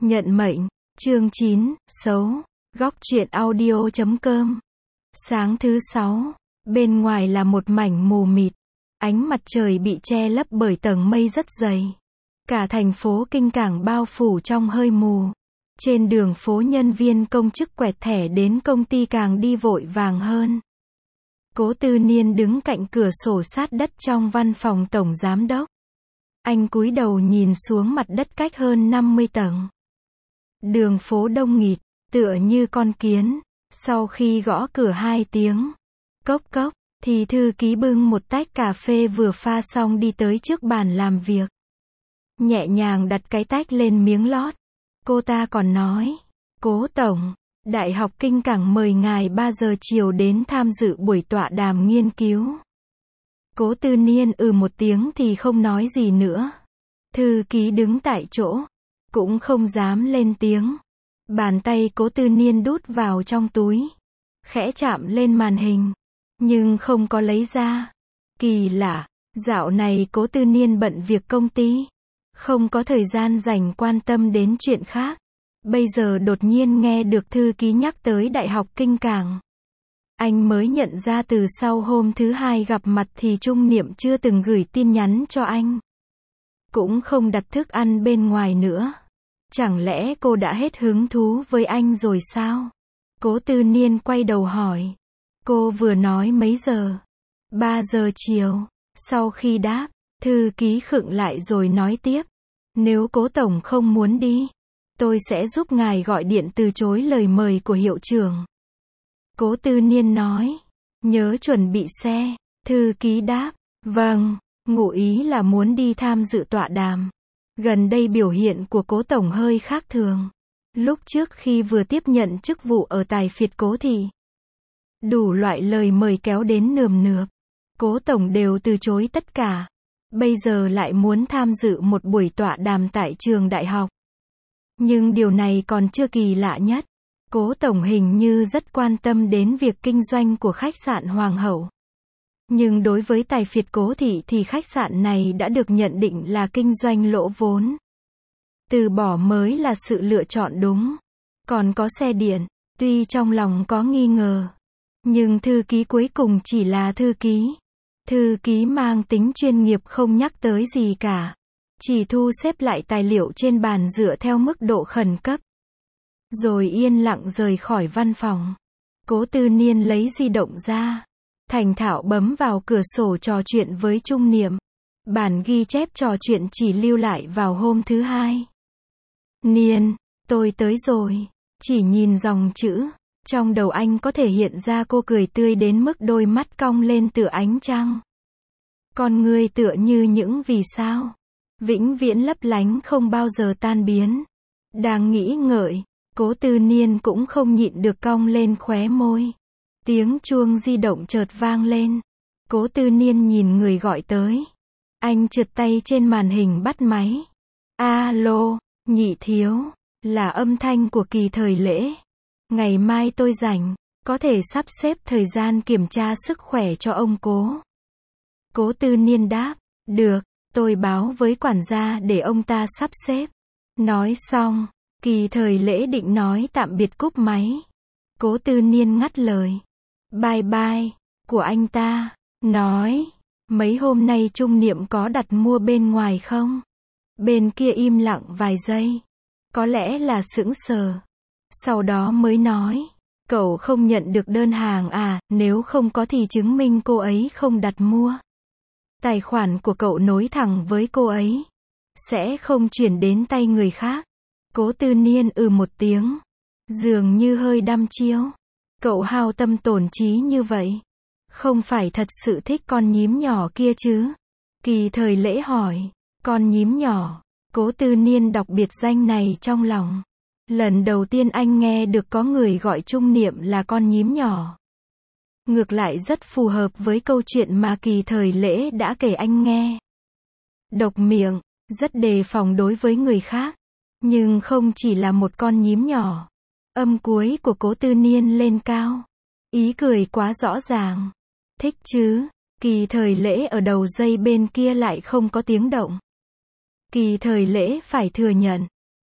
Nhận mệnh, chương 9, xấu, góc truyện audio.com. Sáng thứ 6, bên ngoài là một mảnh mù mịt, ánh mặt trời bị che lấp bởi tầng mây rất dày. Cả thành phố Kinh Cảng bao phủ trong hơi mù. Trên đường phố nhân viên công chức quẹt thẻ đến công ty càng đi vội vàng hơn. Cố Tư Niên đứng cạnh cửa sổ sát đất trong văn phòng tổng giám đốc. Anh cúi đầu nhìn xuống mặt đất cách hơn 50 tầng. Đường phố đông nghịt, tựa như con kiến. Sau khi gõ cửa 2 tiếng, cốc cốc, thì thư ký bưng một tách cà phê vừa pha xong đi tới trước bàn làm việc. Nhẹ nhàng đặt cái tách lên miếng lót. Cô ta còn nói, Cố Tổng, Đại học Kinh Cảng mời ngài 3 giờ chiều đến tham dự buổi tọa đàm nghiên cứu. Cố Tư Niên một tiếng thì không nói gì nữa. Thư ký đứng tại chỗ, cũng không dám lên tiếng. Bàn tay Cố Tư Niên đút vào trong túi, khẽ chạm lên màn hình, nhưng không có lấy ra. Kỳ lạ, dạo này Cố Tư Niên bận việc công ty, không có thời gian dành quan tâm đến chuyện khác. Bây giờ đột nhiên nghe được thư ký nhắc tới Đại học Kinh Cảng. Anh mới nhận ra từ sau hôm thứ 2 gặp mặt thì Trung Niệm chưa từng gửi tin nhắn cho anh. Cũng không đặt thức ăn bên ngoài nữa. Chẳng lẽ cô đã hết hứng thú với anh rồi sao? Cố Tư Niên quay đầu hỏi. Cô vừa nói mấy giờ? 3 giờ chiều. Sau khi đáp, thư ký khựng lại rồi nói tiếp. Nếu Cố Tổng không muốn đi, tôi sẽ giúp ngài gọi điện từ chối lời mời của hiệu trưởng. Cố Tư Niên nói. Nhớ chuẩn bị xe. Thư ký đáp. Vâng, ngụ ý là muốn đi tham dự tọa đàm. Gần đây biểu hiện của Cố Tổng hơi khác thường. Lúc trước khi vừa tiếp nhận chức vụ ở Tài phiệt Cố thì đủ loại lời mời kéo đến nườm nượp. Cố Tổng đều từ chối tất cả. Bây giờ lại muốn tham dự một buổi tọa đàm tại trường đại học. Nhưng điều này còn chưa kỳ lạ nhất. Cố Tổng hình như rất quan tâm đến việc kinh doanh của khách sạn Hoàng Hậu. Nhưng đối với Tài phiệt Cố thị thì khách sạn này đã được nhận định là kinh doanh lỗ vốn. Từ bỏ mới là sự lựa chọn đúng. Còn có xe điện, tuy trong lòng có nghi ngờ, nhưng thư ký cuối cùng chỉ là thư ký. Thư ký mang tính chuyên nghiệp không nhắc tới gì cả. Chỉ thu xếp lại tài liệu trên bàn dựa theo mức độ khẩn cấp. Rồi yên lặng rời khỏi văn phòng. Cố Tư Niên lấy di động ra. Thành thạo bấm vào cửa sổ trò chuyện với Trung Niệm. Bản ghi chép trò chuyện chỉ lưu lại vào hôm thứ 2. Niên, tôi tới rồi. Chỉ nhìn dòng chữ. Trong đầu anh có thể hiện ra cô cười tươi đến mức đôi mắt cong lên tựa ánh trăng. Con người tựa như những vì sao. Vĩnh viễn lấp lánh không bao giờ tan biến. Đang nghĩ ngợi, Cố Tư Niên cũng không nhịn được cong lên khóe môi. Tiếng chuông di động chợt vang lên. Cố Tư Niên nhìn người gọi tới. Anh trượt tay trên màn hình bắt máy. Alo, Nhị thiếu, là âm thanh của Kỳ Thời Lễ. Ngày mai tôi rảnh, có thể sắp xếp thời gian kiểm tra sức khỏe cho ông Cố. Cố Tư Niên đáp, được, tôi báo với quản gia để ông ta sắp xếp. Nói xong, Kỳ Thời Lễ định nói tạm biệt cúp máy. Cố Tư Niên ngắt lời. Bye bye, của anh ta. Nói, mấy hôm nay Trung Niệm có đặt mua bên ngoài không? Bên kia im lặng vài giây. Có lẽ là sững sờ. Sau đó mới nói. Cậu không nhận được đơn hàng à, nếu không có thì chứng minh cô ấy không đặt mua. Tài khoản của cậu nối thẳng với cô ấy. Sẽ không chuyển đến tay người khác. Cố Tư Niên một tiếng. Dường như hơi đăm chiêu. Cậu hao tâm tổn trí như vậy. Không phải thật sự thích con nhím nhỏ kia chứ? Kỳ Thời Lễ hỏi. Con nhím nhỏ. Cố Tư Niên đọc biệt danh này trong lòng. Lần đầu tiên anh nghe được có người gọi Trung Niệm là con nhím nhỏ. Ngược lại rất phù hợp với câu chuyện mà Kỳ Thời Lễ đã kể anh nghe. Độc miệng, rất đề phòng đối với người khác. Nhưng không chỉ là một con nhím nhỏ. Âm cuối của Cố Tư Niên lên cao. Ý cười quá rõ ràng. Thích chứ? Kỳ Thời Lễ ở đầu dây bên kia lại không có tiếng động. Kỳ Thời Lễ phải thừa nhận.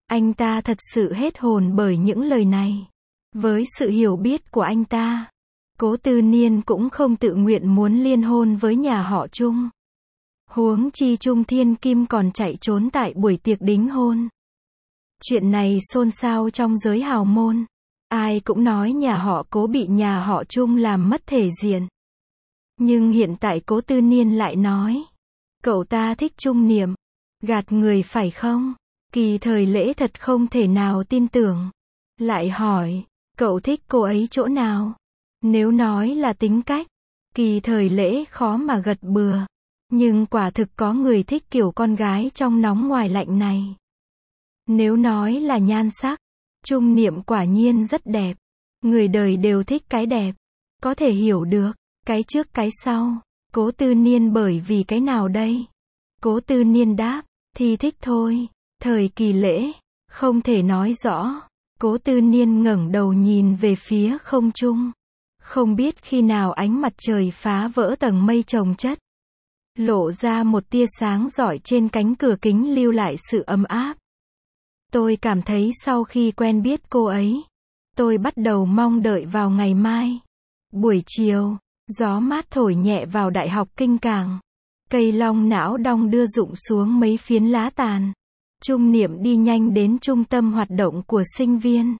Anh ta thật sự hết hồn bởi những lời này. Với sự hiểu biết của anh ta, Cố Tư Niên cũng không tự nguyện muốn liên hôn với nhà họ Trung. Huống chi Trung Thiên Kim còn chạy trốn tại buổi tiệc đính hôn. Chuyện này xôn xao trong giới hào môn. Ai cũng nói nhà họ Cố bị nhà họ Trung làm mất thể diện. Nhưng hiện tại Cố Tư Niên lại nói, cậu ta thích Trung Niệm. Gạt người phải không? Kỳ Thời Lễ thật không thể nào tin tưởng. Lại hỏi, cậu thích cô ấy chỗ nào? Nếu nói là tính cách, Kỳ Thời Lễ khó mà gật bừa. Nhưng quả thực có người thích kiểu con gái trong nóng ngoài lạnh này. Nếu nói là nhan sắc, Trung Niệm quả nhiên rất đẹp. Người đời đều thích cái đẹp. Có thể hiểu được, cái trước cái sau. Cố Tư Niên bởi vì cái nào đây? Cố Tư Niên đáp, thì thích thôi. Thời Kỳ Lễ, không thể nói rõ. Cố Tư Niên ngẩng đầu nhìn về phía không trung. Không biết khi nào ánh mặt trời phá vỡ tầng mây chồng chất, lộ ra một tia sáng rọi trên cánh cửa kính lưu lại sự ấm áp. Tôi cảm thấy sau khi quen biết cô ấy, tôi bắt đầu mong đợi vào ngày mai. Buổi chiều, gió mát thổi nhẹ vào Đại học Kinh Cảng. Cây long não đong đưa rụng xuống mấy phiến lá tàn. Trung Niệm đi nhanh đến trung tâm hoạt động của sinh viên.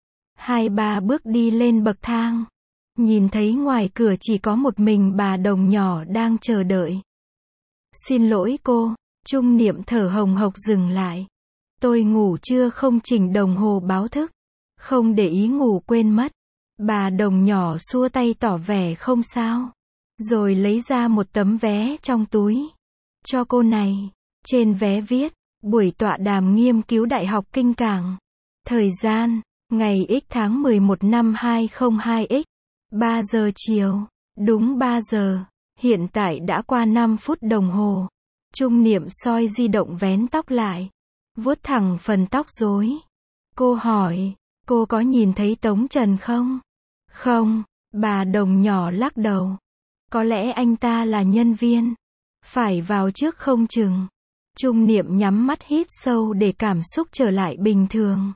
2-3 bước đi lên bậc thang. Nhìn thấy ngoài cửa chỉ có một mình bà đồng nhỏ đang chờ đợi. Xin lỗi cô, Trung Niệm thở hồng hộc dừng lại. Tôi ngủ trưa không chỉnh đồng hồ báo thức. Không để ý ngủ quên mất. Bà đồng nhỏ xua tay tỏ vẻ không sao. Rồi lấy ra một tấm vé trong túi. Cho cô này. Trên vé viết, buổi tọa đàm nghiên cứu Đại học Kinh Cảng. Thời gian, ngày X tháng 11 năm 202X. 3 giờ chiều. Đúng 3 giờ. Hiện tại đã qua 5 phút đồng hồ. Trung Niệm soi di động vén tóc lại. Vuốt thẳng phần tóc rối. Cô hỏi, cô có nhìn thấy Tống Trần không? Không, bà đồng nhỏ lắc đầu. Có lẽ anh ta là nhân viên. Phải vào trước không chừng. Trung Niệm nhắm mắt hít sâu để cảm xúc trở lại bình thường.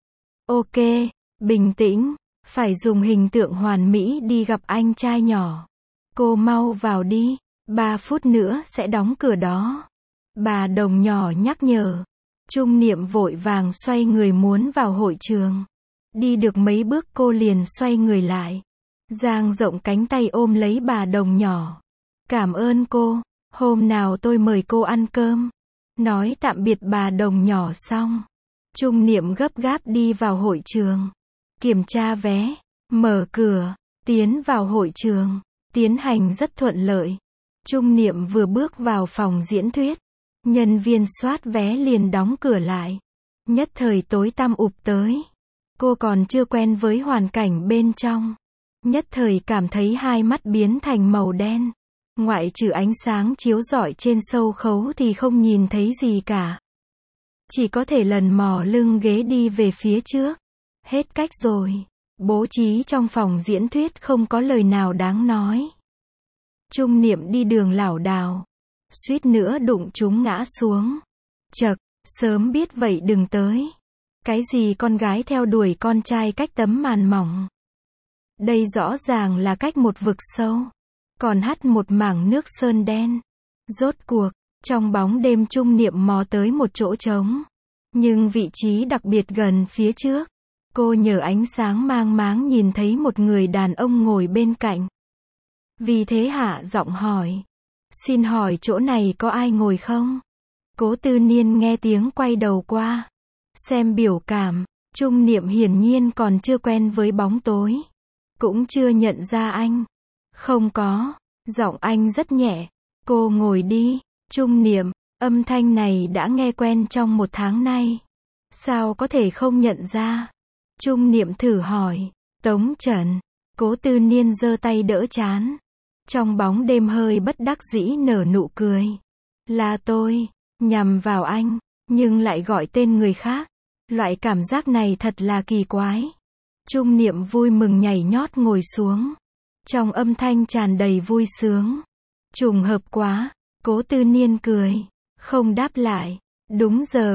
Ok, bình tĩnh. Phải dùng hình tượng hoàn mỹ đi gặp anh trai nhỏ. Cô mau vào đi. 3 phút nữa sẽ đóng cửa đó. Bà đồng nhỏ nhắc nhở. Trung Niệm vội vàng xoay người muốn vào hội trường. Đi được mấy bước cô liền xoay người lại. Dang rộng cánh tay ôm lấy bà đồng nhỏ. Cảm ơn cô. Hôm nào tôi mời cô ăn cơm. Nói tạm biệt bà đồng nhỏ xong. Trung Niệm gấp gáp đi vào hội trường. Kiểm tra vé. Mở cửa. Tiến vào hội trường. Tiến hành rất thuận lợi. Trung Niệm vừa bước vào phòng diễn thuyết. Nhân viên soát vé liền đóng cửa lại. Nhất thời tối tăm ụp tới. Cô còn chưa quen với hoàn cảnh bên trong. Nhất thời cảm thấy hai mắt biến thành màu đen. Ngoại trừ ánh sáng chiếu rọi trên sâu khấu thì không nhìn thấy gì cả. Chỉ có thể lần mò lưng ghế đi về phía trước. Hết cách rồi. Bố trí trong phòng diễn thuyết không có lời nào đáng nói. Trung Niệm đi đường lảo đảo. Suýt nữa đụng chúng ngã xuống. Chậc, sớm biết vậy đừng tới. Cái gì con gái theo đuổi con trai cách tấm màn mỏng. Đây rõ ràng là cách một vực sâu. Còn hắt một mảng nước sơn đen. Rốt cuộc, trong bóng đêm Trung Niệm mò tới một chỗ trống. Nhưng vị trí đặc biệt gần phía trước. Cô nhờ ánh sáng mang máng nhìn thấy một người đàn ông ngồi bên cạnh. Vì thế hạ giọng hỏi. Xin hỏi chỗ này có ai ngồi không? Cố Tư Niên nghe tiếng quay đầu qua. Xem biểu cảm, Trung Niệm hiển nhiên còn chưa quen với bóng tối. Cũng chưa nhận ra anh. Không có, giọng anh rất nhẹ. Cô ngồi đi, Trung Niệm, âm thanh này đã nghe quen trong 1 tháng nay. Sao có thể không nhận ra? Trung Niệm thử hỏi, Tống Trần. Cố Tư Niên giơ tay đỡ trán. Trong bóng đêm hơi bất đắc dĩ nở nụ cười. Là tôi, nhằm vào anh, nhưng lại gọi tên người khác. Loại cảm giác này thật là kỳ quái. Trung Niệm vui mừng nhảy nhót ngồi xuống. Trong âm thanh tràn đầy vui sướng. Trùng hợp quá, Cố Tư Niên cười. Không đáp lại. Đúng giờ,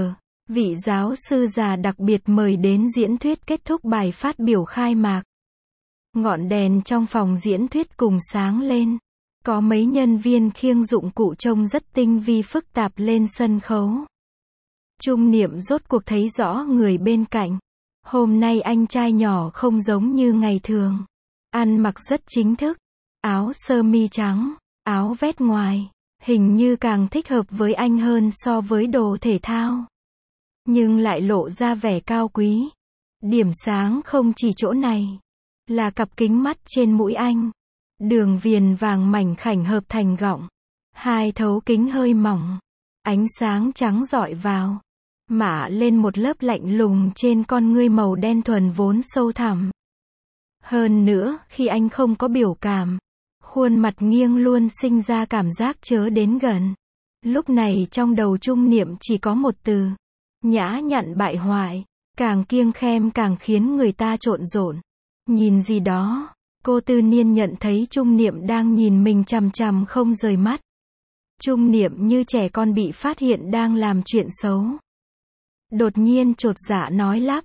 Vị giáo sư già đặc biệt mời đến diễn thuyết kết thúc bài phát biểu khai mạc. Ngọn đèn trong phòng diễn thuyết cùng sáng lên. Có mấy nhân viên khiêng dụng cụ trông rất tinh vi phức tạp lên sân khấu. Trung Niệm rốt cuộc thấy rõ người bên cạnh. Hôm nay anh trai nhỏ không giống như ngày thường. Ăn mặc rất chính thức. Áo sơ mi trắng, áo vest ngoài. Hình như càng thích hợp với anh hơn so với đồ thể thao. Nhưng lại lộ ra vẻ cao quý. Điểm sáng không chỉ chỗ này. Là cặp kính mắt trên mũi anh. Đường viền vàng mảnh khảnh hợp thành gọng. Hai thấu kính hơi mỏng. Ánh sáng trắng rọi vào. Mạ lên một lớp lạnh lùng trên con ngươi màu đen thuần vốn sâu thẳm. Hơn nữa, khi anh không có biểu cảm, khuôn mặt nghiêng luôn sinh ra cảm giác chớ đến gần. Lúc này trong đầu Trung Niệm chỉ có một từ. Nhã nhặn bại hoại. Càng kiêng khem càng khiến người ta trộn rộn. Nhìn gì đó. Cô Tư Niên nhận thấy Trung Niệm đang nhìn mình chằm chằm không rời mắt. Trung Niệm như trẻ con bị phát hiện đang làm chuyện xấu. Đột nhiên chột dạ nói lắp.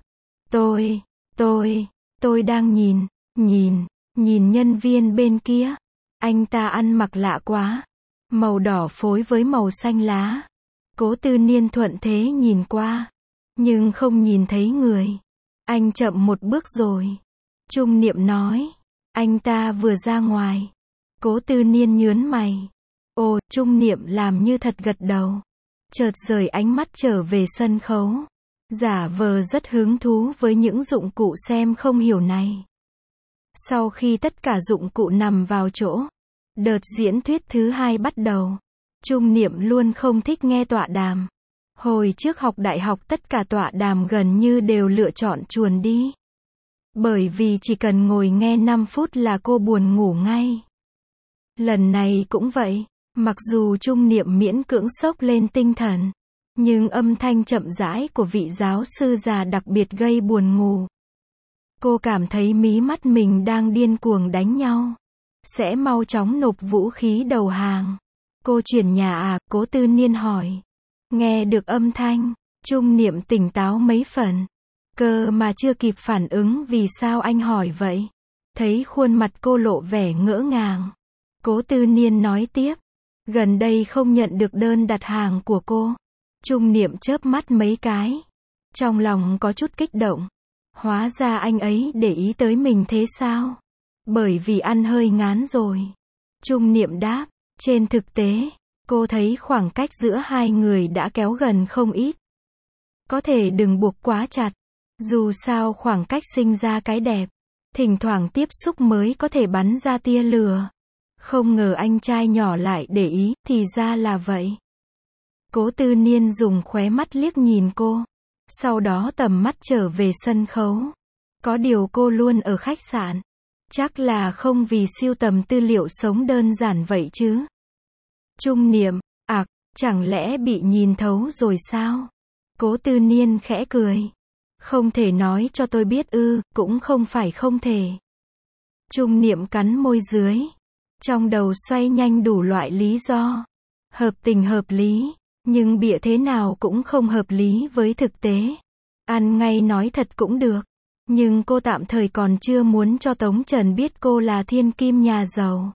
Tôi đang nhìn nhân viên bên kia. Anh ta ăn mặc lạ quá. Màu đỏ phối với màu xanh lá. Cố Tư Niên thuận thế nhìn qua. Nhưng không nhìn thấy người. Anh chậm một bước rồi. Trung Niệm nói. Anh ta vừa ra ngoài. Cố Tư Niên nhướng mày. Ồ, Trung Niệm làm như thật gật đầu. Chợt rời ánh mắt trở về sân khấu. Giả vờ rất hứng thú với những dụng cụ xem không hiểu này. Sau khi tất cả dụng cụ nằm vào chỗ, đợt diễn thuyết thứ hai bắt đầu. Trung Niệm luôn không thích nghe tọa đàm. Hồi trước học đại học tất cả tọa đàm gần như đều lựa chọn chuồn đi. Bởi vì chỉ cần ngồi nghe 5 phút là cô buồn ngủ ngay. Lần này cũng vậy. Mặc dù Trung Niệm miễn cưỡng xốc lên tinh thần. Nhưng âm thanh chậm rãi của vị giáo sư già đặc biệt gây buồn ngủ. Cô cảm thấy mí mắt mình đang điên cuồng đánh nhau. Sẽ mau chóng nộp vũ khí đầu hàng. Cô chuyển nhà à? Cố Tư Niên hỏi. Nghe được âm thanh, Trung Niệm tỉnh táo mấy phần. Cơ mà chưa kịp phản ứng vì sao anh hỏi vậy. Thấy khuôn mặt cô lộ vẻ ngỡ ngàng. Cố Tư Niên nói tiếp. Gần đây không nhận được đơn đặt hàng của cô. Trung Niệm chớp mắt mấy cái. Trong lòng có chút kích động. Hóa ra anh ấy để ý tới mình thế sao? Bởi vì ăn hơi ngán rồi. Trung Niệm đáp. Trên thực tế, cô thấy khoảng cách giữa hai người đã kéo gần không ít. Có thể đừng buộc quá chặt. Dù sao khoảng cách sinh ra cái đẹp. Thỉnh thoảng tiếp xúc mới có thể bắn ra tia lửa. Không ngờ anh trai nhỏ lại để ý, thì ra là vậy. Cố Tư Niên dùng khóe mắt liếc nhìn cô. Sau đó tầm mắt trở về sân khấu. Có điều cô luôn ở khách sạn. Chắc là không vì sưu tầm tư liệu sống đơn giản vậy chứ. Trung Niệm, chẳng lẽ bị nhìn thấu rồi sao? Cố Tư Niên khẽ cười. Không thể nói cho tôi biết ư, cũng không phải không thể. Trung Niệm cắn môi dưới. Trong đầu xoay nhanh đủ loại lý do. Hợp tình hợp lý. Nhưng bịa thế nào cũng không hợp lý với thực tế. Ăn ngay nói thật cũng được. Nhưng cô tạm thời còn chưa muốn cho Tống Trần biết cô là thiên kim nhà giàu.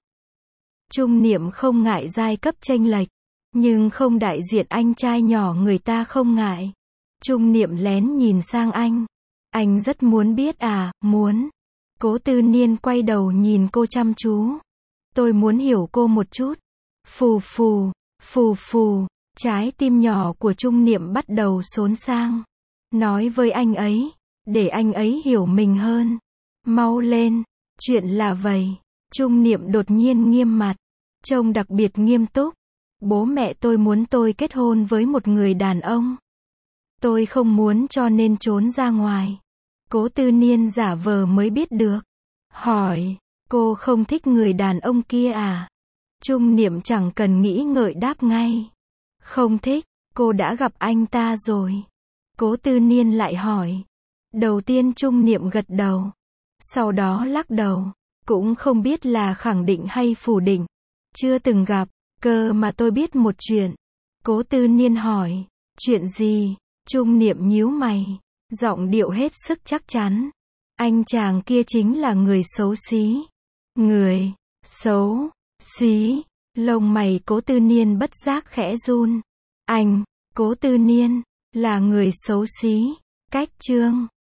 Trung Niệm không ngại giai cấp chênh lệch. Nhưng không đại diện anh trai nhỏ người ta không ngại. Trung Niệm lén nhìn sang anh. Anh rất muốn biết à? Muốn. Cố Tư Niên quay đầu nhìn cô chăm chú. Tôi muốn hiểu cô một chút. Phù phù, phù phù. Trái tim nhỏ của Trung Niệm bắt đầu xốn sang. Nói với anh ấy. Để anh ấy hiểu mình hơn. Mau lên. Chuyện là vậy. Trung Niệm đột nhiên nghiêm mặt. Trông đặc biệt nghiêm túc. Bố mẹ tôi muốn tôi kết hôn với một người đàn ông. Tôi không muốn cho nên trốn ra ngoài. Cố Tư Niên giả vờ mới biết được. Hỏi. Cô không thích người đàn ông kia à? Trung Niệm chẳng cần nghĩ ngợi đáp ngay. Không thích. Cô đã gặp anh ta rồi. Cố Tư Niên lại hỏi. Đầu tiên Trung Niệm gật đầu. Sau đó lắc đầu. Cũng không biết là khẳng định hay phủ định. Chưa từng gặp. Cơ mà tôi biết một chuyện. Cố Tư Niên hỏi. Chuyện gì? Trung Niệm nhíu mày, giọng điệu hết sức chắc chắn. Anh chàng kia chính là người xấu xí. Người xấu xí, lông mày Cố Tư Niên bất giác khẽ run. Anh, Cố Tư Niên, là người xấu xí. Cách chương